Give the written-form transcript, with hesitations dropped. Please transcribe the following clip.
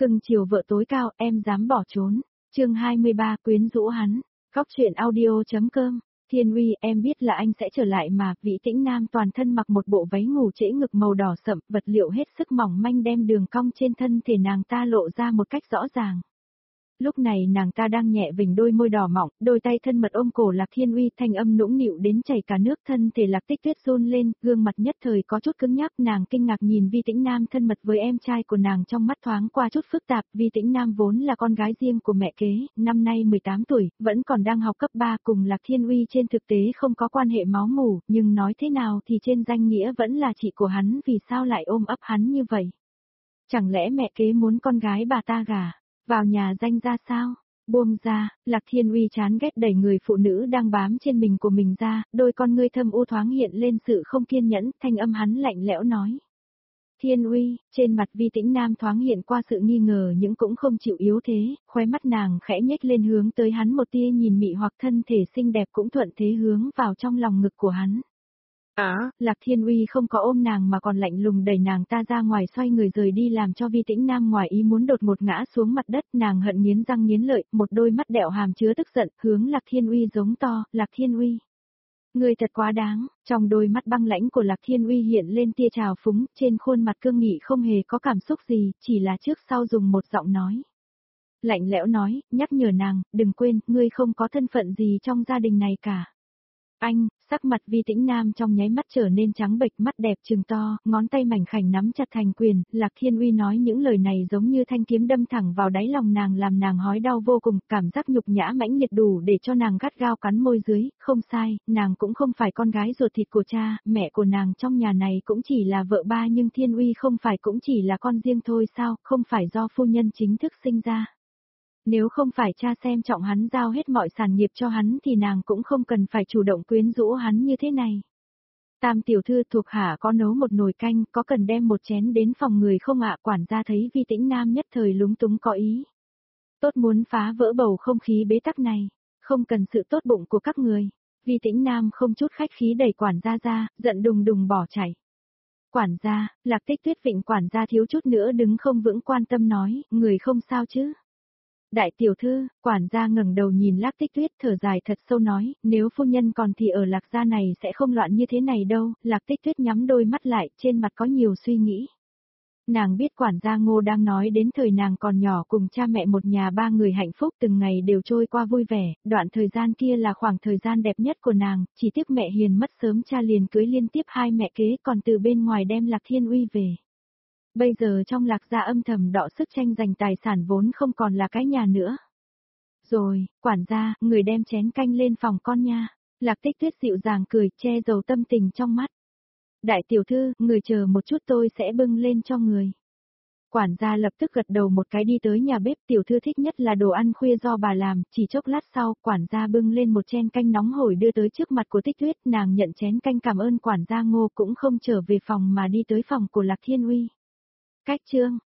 Cưng chiều vợ tối cao, em dám bỏ trốn. Chương 23 quyến rũ hắn. Góc truyện audio.com. Thiên Uy, em biết là anh sẽ trở lại mà. Vĩ Tĩnh Nam toàn thân mặc một bộ váy ngủ trễ ngực màu đỏ sậm, vật liệu hết sức mỏng manh đem đường cong trên thân thể nàng ta lộ ra một cách rõ ràng. Lúc này nàng ta đang nhẹ vểnh đôi môi đỏ mọng, đôi tay thân mật ôm cổ Lạc Thiên Uy, thanh âm nũng nịu đến chảy cả nước, thân thể Lạc Tích Tuyết run lên, gương mặt nhất thời có chút cứng nhắc, nàng kinh ngạc nhìn Vi Tĩnh Nam thân mật với em trai của nàng, trong mắt thoáng qua chút phức tạp. Vi Tĩnh Nam vốn là con gái riêng của mẹ kế, năm nay 18 tuổi, vẫn còn đang học cấp 3, cùng Lạc Thiên Uy trên thực tế không có quan hệ máu mủ, nhưng nói thế nào thì trên danh nghĩa vẫn là chị của hắn, vì sao lại ôm ấp hắn như vậy? Chẳng lẽ mẹ kế muốn con gái bà ta gả vào nhà danh gia sao? Buông ra, Lạc Thiên Uy chán ghét đẩy người phụ nữ đang bám trên mình của mình ra, đôi con ngươi thâm u thoáng hiện lên sự không kiên nhẫn, thanh âm hắn lạnh lẽo nói. Thiên Uy, trên mặt Vi Tĩnh Nam thoáng hiện qua sự nghi ngờ nhưng cũng không chịu yếu thế, khóe mắt nàng khẽ nhếch lên hướng tới hắn một tia nhìn mị hoặc, thân thể xinh đẹp cũng thuận thế hướng vào trong lòng ngực của hắn. Lạc Thiên Uy không có ôm nàng mà còn lạnh lùng đẩy nàng ta ra ngoài, xoay người rời đi, làm cho Vi Tĩnh Nam ngoài ý muốn đột ngột ngã xuống mặt đất, nàng hận nghiến răng nghiến lợi, một đôi mắt đẹo hàm chứa tức giận, hướng Lạc Thiên Uy giống to, Lạc Thiên Uy. Người thật quá đáng, trong đôi mắt băng lãnh của Lạc Thiên Uy hiện lên tia trào phúng, trên khuôn mặt cương nghị không hề có cảm xúc gì, chỉ là trước sau dùng một giọng nói. Lạnh lẽo nói, nhắc nhở nàng, đừng quên, ngươi không có thân phận gì trong gia đình này cả. Anh, sắc mặt Vi Tĩnh Nam trong nháy mắt trở nên trắng bệch, mắt đẹp trừng to, ngón tay mảnh khảnh nắm chặt thành quyền, Lạc Thiên Uy nói những lời này giống như thanh kiếm đâm thẳng vào đáy lòng nàng, làm nàng hói đau vô cùng, cảm giác nhục nhã mãnh liệt đủ để cho nàng gắt gao cắn môi dưới, không sai, nàng cũng không phải con gái ruột thịt của cha, mẹ của nàng trong nhà này cũng chỉ là vợ ba, nhưng Thiên Uy không phải cũng chỉ là con riêng thôi sao, không phải do phu nhân chính thức sinh ra. Nếu không phải cha xem trọng hắn giao hết mọi sản nghiệp cho hắn thì nàng cũng không cần phải chủ động quyến rũ hắn như thế này. Tam tiểu thư, thuộc hạ có nấu một nồi canh, có cần đem một chén đến phòng người không ạ? Quản gia thấy Vi Tĩnh Nam nhất thời lúng túng có ý. Tốt muốn phá vỡ bầu không khí bế tắc này, không cần sự tốt bụng của các người. Vi Tĩnh Nam không chút khách khí đẩy quản gia ra, giận đùng đùng bỏ chạy. Quản gia, Lạc Tích Tuyết vịnh quản gia thiếu chút nữa đứng không vững, quan tâm nói, người không sao chứ? Đại tiểu thư, quản gia ngẩng đầu nhìn Lạc Tích Tuyết, thở dài thật sâu nói, nếu phu nhân còn thì ở Lạc gia này sẽ không loạn như thế này đâu. Lạc Tích Tuyết nhắm đôi mắt lại, trên mặt có nhiều suy nghĩ. Nàng biết quản gia Ngô đang nói đến thời nàng còn nhỏ, cùng cha mẹ một nhà ba người hạnh phúc, từng ngày đều trôi qua vui vẻ, đoạn thời gian kia là khoảng thời gian đẹp nhất của nàng, chỉ tiếc mẹ hiền mất sớm, cha liền cưới liên tiếp hai mẹ kế, còn từ bên ngoài đem Lạc Thiên Uy về. Bây giờ trong Lạc gia âm thầm đọ sức tranh giành tài sản vốn không còn là cái nhà nữa. Rồi, quản gia, người đem chén canh lên phòng con nha. Lạc Tích Tuyết dịu dàng cười, che giấu tâm tình trong mắt. Đại tiểu thư, người chờ một chút, tôi sẽ bưng lên cho người. Quản gia lập tức gật đầu một cái, đi tới nhà bếp, tiểu thư thích nhất là đồ ăn khuya do bà làm, chỉ chốc lát sau, quản gia bưng lên một chén canh nóng hổi đưa tới trước mặt của Tích Tuyết, nàng nhận chén canh cảm ơn quản gia Ngô, cũng không trở về phòng mà đi tới phòng của Lạc Thiên Uy. Cách chương